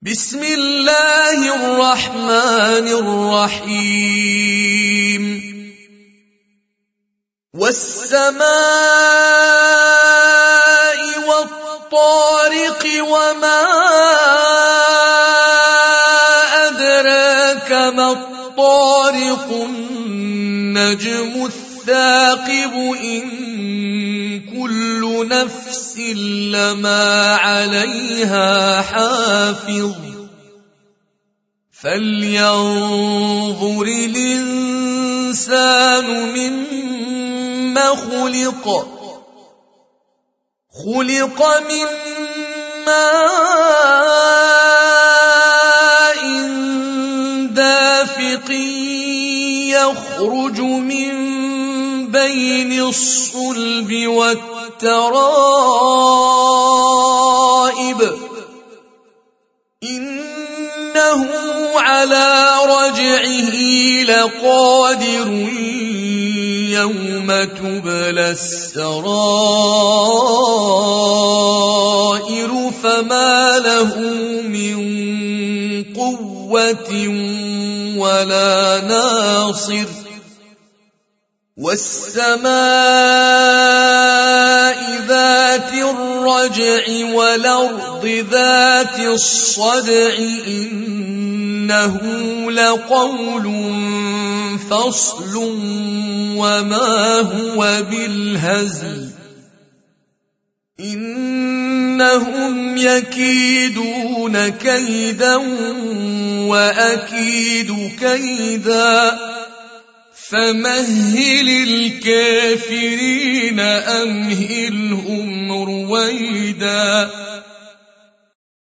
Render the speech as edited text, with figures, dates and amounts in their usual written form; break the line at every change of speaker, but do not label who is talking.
بسم الله الرحمن الرحيم والسماء والطارق وما أدراك ما الطارق النجم الثاقب إن كل نفس لما عليها حافظ فلينظر الإنسان مما خلق من ماء دافق يخرج من بين الصلب والترائب إنه على رجعه لقادر يوم تبلى السرائر فما له من قوة ولا ناصر والسماء ذات الرجع والأرض ذات الصدع إنه لقول فصل وما هو بالهزل إنهم يكيدون كيدا وأكيد كيدا فمهل الكافرين أمهلهم رويدا